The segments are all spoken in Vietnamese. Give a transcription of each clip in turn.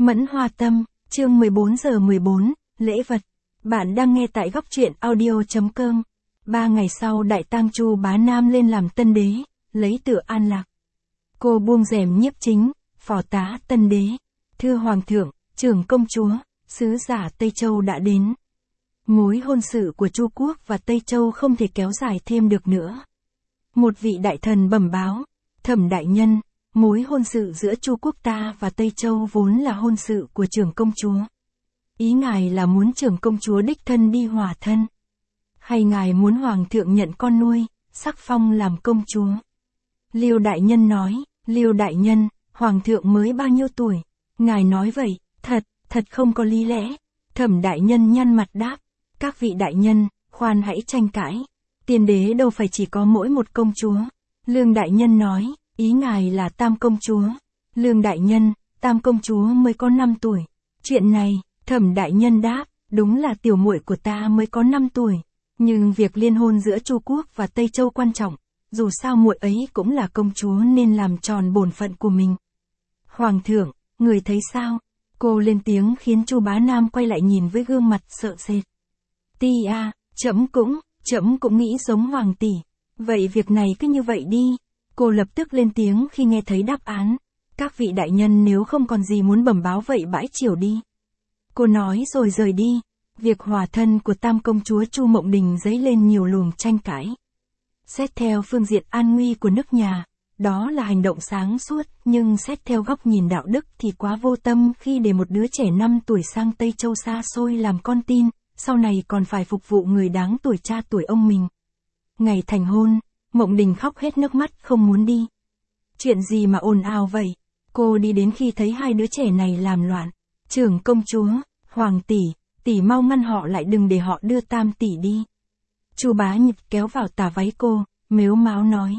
Mẫn Hoa Tâm, chương 14 giờ 14, lễ vật. Bạn đang nghe tại góc truyện audio.com. 3 ngày sau đại tang Chu Bá Nam lên làm tân đế, lấy tựa An Lạc. Cô buông rèm nhiếp chính, phò tá tân đế. Thưa Hoàng thượng, trưởng công chúa, sứ giả Tây Châu đã đến. Mối hôn sự của Chu Quốc và Tây Châu không thể kéo dài thêm được nữa. Một vị đại thần bẩm báo, Thẩm đại nhân, mối hôn sự giữa Chu Quốc ta và Tây Châu vốn là hôn sự của trưởng công chúa. Ý ngài là muốn trưởng công chúa đích thân đi hòa thân? Hay ngài muốn hoàng thượng nhận con nuôi, sắc phong làm công chúa? Liêu đại nhân nói, Liêu đại nhân, hoàng thượng mới bao nhiêu tuổi? Ngài nói vậy, thật không có lý lẽ. Thẩm đại nhân nhăn mặt đáp, các vị đại nhân, khoan hãy tranh cãi. Tiên đế đâu phải chỉ có mỗi một công chúa. Lương đại nhân nói, ý ngài là tam công chúa. Lương đại nhân, tam công chúa mới có 5 tuổi. Chuyện này, Thẩm đại nhân đáp, đúng là tiểu muội của ta mới có 5 tuổi. Nhưng việc liên hôn giữa Chu Quốc và Tây Châu quan trọng. Dù sao muội ấy cũng là công chúa nên làm tròn bổn phận của mình. Hoàng thượng, người thấy sao? Cô lên tiếng khiến Chu Bá Nam quay lại nhìn với gương mặt sợ sệt. Ti a, trẫm cũng nghĩ giống hoàng tỷ. Vậy việc này cứ như vậy đi. Cô lập tức lên tiếng khi nghe thấy đáp án. Các vị đại nhân nếu không còn gì muốn bẩm báo vậy bãi triều đi. Cô nói rồi rời đi. Việc hòa thân của tam công chúa Chu Mộng Đình dấy lên nhiều luồng tranh cãi. Xét theo phương diện an nguy của nước nhà, đó là hành động sáng suốt, nhưng xét theo góc nhìn đạo đức thì quá vô tâm khi để một đứa trẻ 5 tuổi sang Tây Châu xa xôi làm con tin, sau này còn phải phục vụ người đáng tuổi cha tuổi ông mình. Ngày thành hôn, Mộng Đình khóc hết nước mắt không muốn đi. Chuyện gì mà ồn ào vậy? Cô đi đến khi thấy hai đứa trẻ này làm loạn. Trưởng công chúa, hoàng tỷ mau ngăn họ lại đừng để họ đưa tam tỷ đi. Chu Bá Nhật kéo vào tà váy cô, mếu máo nói.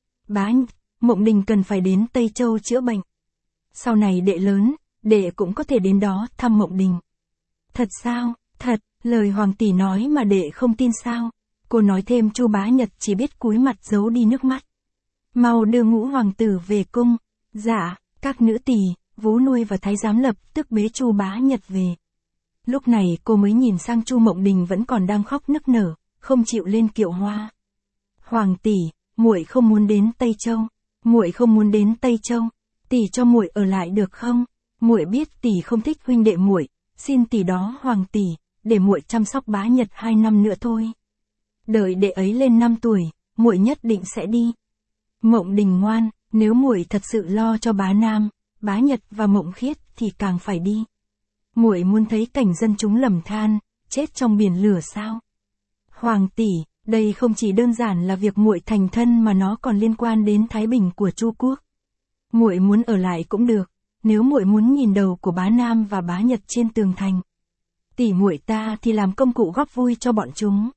Bá Nhật, Mộng Đình cần phải đến Tây Châu chữa bệnh. Sau này đệ lớn, đệ cũng có thể đến đó thăm Mộng Đình. Thật sao? Thật, lời hoàng tỷ nói mà đệ không tin sao? Cô nói thêm Chu Bá Nhật chỉ biết cúi mặt giấu đi nước mắt. Mau đưa Ngũ hoàng tử về cung. Dạ, các nữ tỳ, Vú Nuôi và Thái giám lập tức bế Chu Bá Nhật về. Lúc này cô mới nhìn sang Chu Mộng Đình vẫn còn đang khóc nức nở, không chịu lên kiệu hoa. Hoàng tỷ, muội không muốn đến Tây Châu. Muội không muốn đến Tây Châu. Tỷ cho muội ở lại được không? Muội biết tỷ không thích huynh đệ muội, xin tỷ đó hoàng tỷ, để muội chăm sóc Bá Nhật 2 năm nữa thôi. Đợi đệ ấy lên 5 tuổi, muội nhất định sẽ đi. Mộng Đình ngoan, nếu muội thật sự lo cho Bá Nam, Bá Nhật và Mộng Khiết thì càng phải đi. Muội muốn thấy cảnh dân chúng lầm than, chết trong biển lửa sao? Hoàng tỷ, đây không chỉ đơn giản là việc muội thành thân mà nó còn liên quan đến thái bình của Chu Quốc. Muội muốn ở lại cũng được, nếu muội muốn nhìn đầu của Bá Nam và Bá Nhật trên tường thành. Tỷ muội ta thì làm công cụ góp vui cho bọn chúng.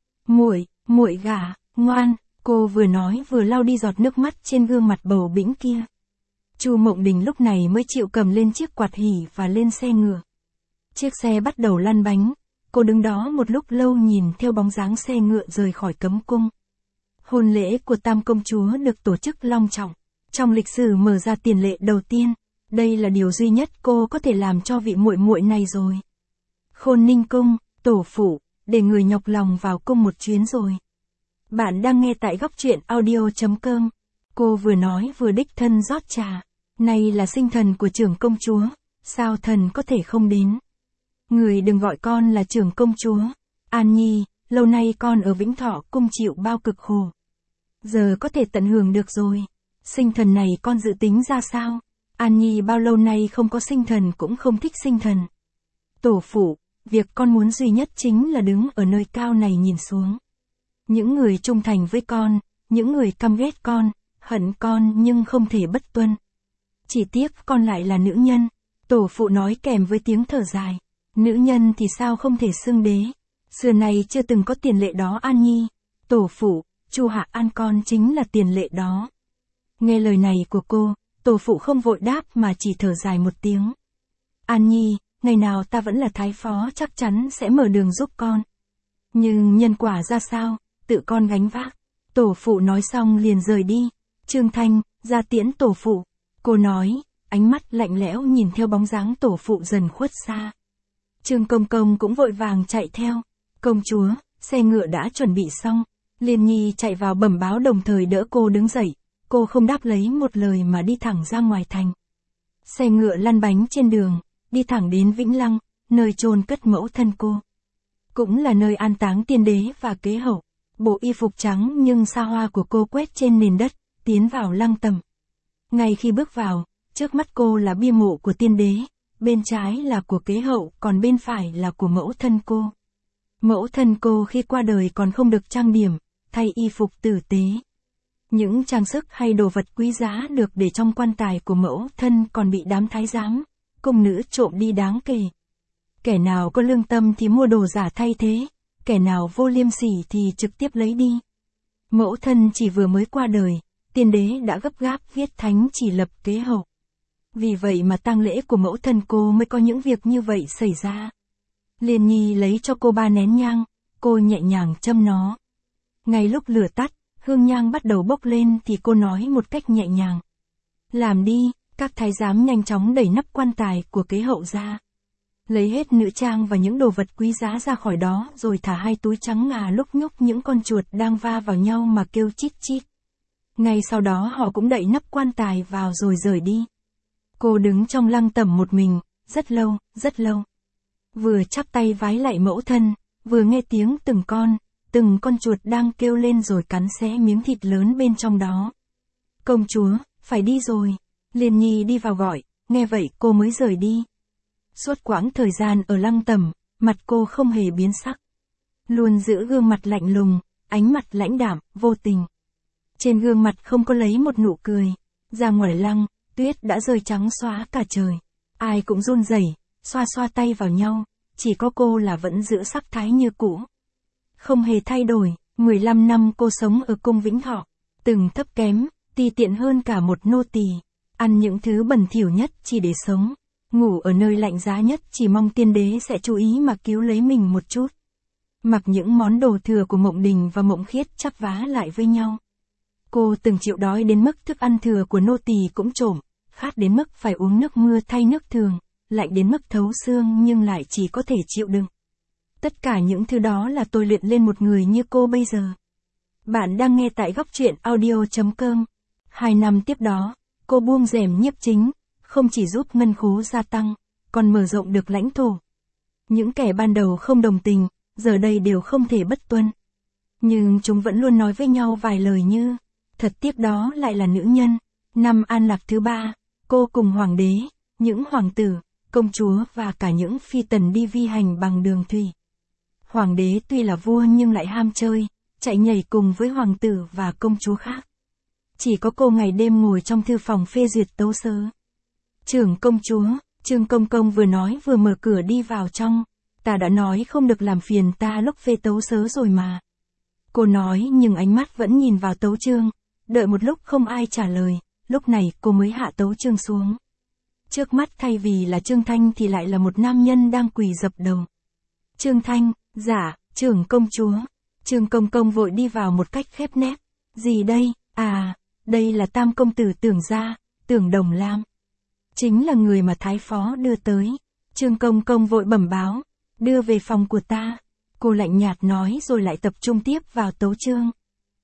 Muội gả, ngoan, cô vừa nói vừa lau đi giọt nước mắt trên gương mặt bầu bĩnh kia. Chu Mộng Đình lúc này mới chịu cầm lên chiếc quạt hỉ và lên xe ngựa. Chiếc xe bắt đầu lăn bánh, cô đứng đó một lúc lâu nhìn theo bóng dáng xe ngựa rời khỏi cấm cung. Hôn lễ của tam công chúa được tổ chức long trọng, trong lịch sử mở ra tiền lệ đầu tiên, đây là điều duy nhất cô có thể làm cho vị muội muội này rồi. Khôn Ninh cung, tổ phụ, để người nhọc lòng vào cung một chuyến rồi. Bạn đang nghe tại góc truyện audio.com. Cô vừa nói vừa đích thân rót trà. Này là sinh thần của trưởng công chúa, sao thần có thể không đến? Người đừng gọi con là trưởng công chúa. An Nhi, lâu nay con ở Vĩnh Thọ cung chịu bao cực khổ. Giờ có thể tận hưởng được rồi. Sinh thần này con dự tính ra sao? An Nhi bao lâu nay không có sinh thần cũng không thích sinh thần. Tổ phụ, việc con muốn duy nhất chính là đứng ở nơi cao này nhìn xuống. Những người trung thành với con, những người căm ghét con, hận con nhưng không thể bất tuân. Chỉ tiếc con lại là nữ nhân. Tổ phụ nói kèm với tiếng thở dài. Nữ nhân thì sao không thể xưng đế. Xưa này chưa từng có tiền lệ đó An Nhi. Tổ phụ, Chu Hạ An con chính là tiền lệ đó. Nghe lời này của cô, tổ phụ không vội đáp mà chỉ thở dài một tiếng. An Nhi, ngày nào ta vẫn là thái phó chắc chắn sẽ mở đường giúp con. Nhưng nhân quả ra sao, tự con gánh vác. Tổ phụ nói xong liền rời đi. Trương Thanh, ra tiễn tổ phụ. Cô nói, ánh mắt lạnh lẽo nhìn theo bóng dáng tổ phụ dần khuất xa. Trương Công Công cũng vội vàng chạy theo. Công chúa, xe ngựa đã chuẩn bị xong. Liên Nhi chạy vào bẩm báo đồng thời đỡ cô đứng dậy. Cô không đáp lấy một lời mà đi thẳng ra ngoài thành. Xe ngựa lăn bánh trên đường, đi thẳng đến Vĩnh Lăng, nơi chôn cất mẫu thân cô. Cũng là nơi an táng tiên đế và kế hậu. Bộ y phục trắng nhưng xa hoa của cô quét trên nền đất, tiến vào lăng tẩm. Ngay khi bước vào, trước mắt cô là bia mộ của tiên đế, bên trái là của kế hậu, còn bên phải là của mẫu thân cô. Mẫu thân cô khi qua đời còn không được trang điểm, thay y phục tử tế. Những trang sức hay đồ vật quý giá được để trong quan tài của mẫu thân còn bị đám thái giám, cung nữ trộm đi đáng kể. Kẻ nào có lương tâm thì mua đồ giả thay thế, kẻ nào vô liêm sỉ thì trực tiếp lấy đi. Mẫu thân chỉ vừa mới qua đời, tiên đế đã gấp gáp viết thánh chỉ lập kế hậu. Vì vậy mà tang lễ của mẫu thân cô mới có những việc như vậy xảy ra. Liên Nhi lấy cho cô 3 nén nhang, cô nhẹ nhàng châm nó. Ngay lúc lửa tắt, hương nhang bắt đầu bốc lên thì cô nói một cách nhẹ nhàng. Làm đi, các thái giám nhanh chóng đẩy nắp quan tài của kế hậu ra. Lấy hết nữ trang và những đồ vật quý giá ra khỏi đó rồi thả 2 túi trắng ngà lúc nhúc những con chuột đang va vào nhau mà kêu chít chít. Ngay sau đó họ cũng đậy nắp quan tài vào rồi rời đi. Cô đứng trong lăng tẩm một mình, rất lâu, rất lâu. Vừa chắp tay vái lạy mẫu thân, vừa nghe tiếng từng con chuột đang kêu lên rồi cắn xé miếng thịt lớn bên trong đó. Công chúa, phải đi rồi. Liên Nhi đi vào gọi, nghe vậy cô mới rời đi. Suốt quãng thời gian ở lăng tẩm, mặt cô không hề biến sắc. Luôn giữ gương mặt lạnh lùng, ánh mặt lãnh đạm, vô tình. Trên gương mặt không có lấy một nụ cười. Ra ngoài lăng, tuyết đã rơi trắng xóa cả trời. Ai cũng run rẩy, xoa xoa tay vào nhau, chỉ có cô là vẫn giữ sắc thái như cũ. Không hề thay đổi, 15 năm cô sống ở cung Vĩnh Thọ, từng thấp kém, ti tiện hơn cả một nô tỳ, ăn những thứ bẩn thỉu nhất chỉ để sống, ngủ ở nơi lạnh giá nhất chỉ mong tiên đế sẽ chú ý mà cứu lấy mình một chút. Mặc những món đồ thừa của Mộng Đình và Mộng Khiết chắp vá lại với nhau. Cô từng chịu đói đến mức thức ăn thừa của nô tỳ cũng trộm, khát đến mức phải uống nước mưa thay nước thường, lạnh đến mức thấu xương nhưng lại chỉ có thể chịu đựng. Tất cả những thứ đó là tôi luyện lên một người như cô bây giờ. Bạn đang nghe tại góc truyện audio.com. 2 năm tiếp đó, cô buông rèm nhiếp chính, không chỉ giúp ngân khố gia tăng, còn mở rộng được lãnh thổ. Những kẻ ban đầu không đồng tình, giờ đây đều không thể bất tuân. Nhưng chúng vẫn luôn nói với nhau vài lời như, thật tiếp đó lại là nữ nhân. Năm An Lạc thứ 3, cô cùng hoàng đế, những hoàng tử, công chúa và cả những phi tần đi vi hành bằng đường thủy. Hoàng đế tuy là vua nhưng lại ham chơi, chạy nhảy cùng với hoàng tử và công chúa khác. Chỉ có cô ngày đêm ngồi trong thư phòng phê duyệt tấu sớ. Trưởng công chúa, Trương Công Công vừa nói vừa mở cửa đi vào trong. Ta đã nói không được làm phiền ta lúc phê tấu sớ rồi mà. Cô nói nhưng ánh mắt vẫn nhìn vào tấu chương. Đợi một lúc không ai trả lời, lúc này cô mới hạ tấu chương xuống. Trước mắt thay vì là Trương Thanh thì lại là một nam nhân đang quỳ dập đầu. Trương Thanh, dạ, trưởng công chúa. Trương Công Công vội đi vào một cách khép nép. Gì đây? À, đây là tam công tử Tưởng gia, Tưởng Đồng Lam. Chính là người mà thái phó đưa tới. Trương Công Công vội bẩm báo, đưa về phòng của ta. Cô lạnh nhạt nói rồi lại tập trung tiếp vào tấu chương.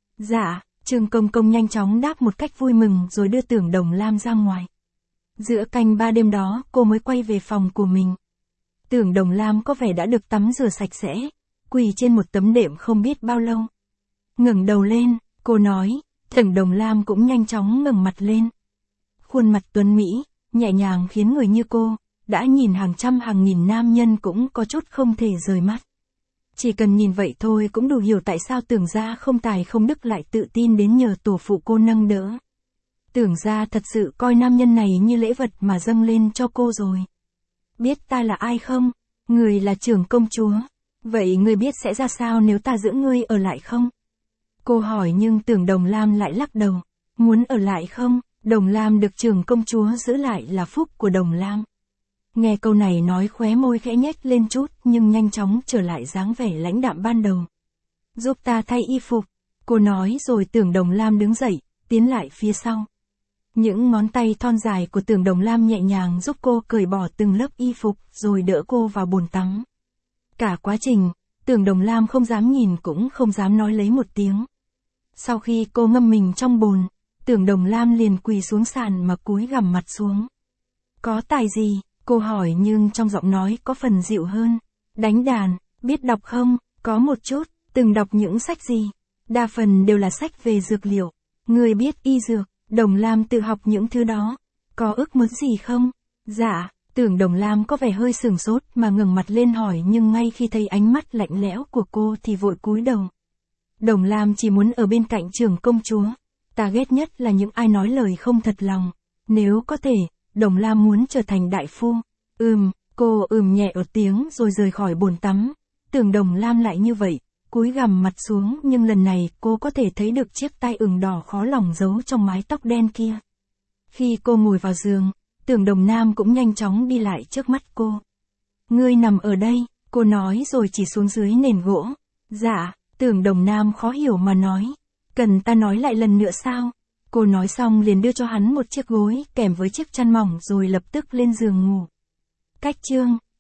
Dạ, Trương Công Công nhanh chóng đáp một cách vui mừng rồi đưa Tưởng Đồng Lam ra ngoài. Giữa canh 3 đêm đó cô mới quay về phòng của mình. Tưởng Đồng Lam có vẻ đã được tắm rửa sạch sẽ, quỳ trên một tấm đệm không biết bao lâu. Ngẩng đầu lên, cô nói, Tưởng Đồng Lam cũng nhanh chóng ngẩng mặt lên. Khuôn mặt tuấn mỹ, nhẹ nhàng khiến người như cô, đã nhìn hàng trăm hàng nghìn nam nhân cũng có chút không thể rời mắt. Chỉ cần nhìn vậy thôi cũng đủ hiểu tại sao Tưởng gia không tài không đức lại tự tin đến nhờ tổ phụ cô nâng đỡ. Tưởng gia thật sự coi nam nhân này như lễ vật mà dâng lên cho cô rồi. Biết ta là ai không? Người là trưởng công chúa. Vậy người biết sẽ ra sao nếu ta giữ ngươi ở lại không? Cô hỏi nhưng Tưởng Đồng Lam lại lắc đầu. Muốn ở lại không? Đồng Lam được trưởng công chúa giữ lại là phúc của Đồng Lam. Nghe câu này nói khóe môi khẽ nhếch lên chút nhưng nhanh chóng trở lại dáng vẻ lãnh đạm ban đầu. Giúp ta thay y phục. Cô nói rồi Tưởng Đồng Lam đứng dậy, tiến lại phía sau. Những ngón tay thon dài của Tưởng Đồng Lam nhẹ nhàng giúp cô cởi bỏ từng lớp y phục rồi đỡ cô vào bồn tắm. Cả quá trình, Tưởng Đồng Lam không dám nhìn cũng không dám nói lấy một tiếng. Sau khi cô ngâm mình trong bồn, Tưởng Đồng Lam liền quỳ xuống sàn mà cúi gằm mặt xuống. Có tài gì? Cô hỏi nhưng trong giọng nói có phần dịu hơn. Đánh đàn, biết đọc không? Có một chút. Từng đọc những sách gì? Đa phần đều là sách về dược liệu. Người biết y dược, Đồng Lam tự học những thứ đó. Có ước muốn gì không? Dạ, Tưởng Đồng Lam có vẻ hơi sửng sốt mà ngẩng mặt lên hỏi nhưng ngay khi thấy ánh mắt lạnh lẽo của cô thì vội cúi đầu. Đồng Lam chỉ muốn ở bên cạnh trưởng công chúa. Ta ghét nhất là những ai nói lời không thật lòng. Nếu có thể, Đồng Lam muốn trở thành đại phu. Cô nhẹ một tiếng rồi rời khỏi bồn tắm. Tưởng Đồng Lam lại như vậy, cúi gằm mặt xuống nhưng lần này cô có thể thấy được chiếc tai ửng đỏ khó lòng giấu trong mái tóc đen kia. Khi cô ngồi vào giường, Tưởng Đồng Lam cũng nhanh chóng đi lại trước mắt cô. Ngươi nằm ở đây, cô nói rồi chỉ xuống dưới nền gỗ. Dạ, Tưởng Đồng Lam khó hiểu mà nói. Cần ta nói lại lần nữa sao? Cô nói xong liền đưa cho hắn một chiếc gối kèm với chiếc chăn mỏng rồi lập tức lên giường ngủ. Cách chương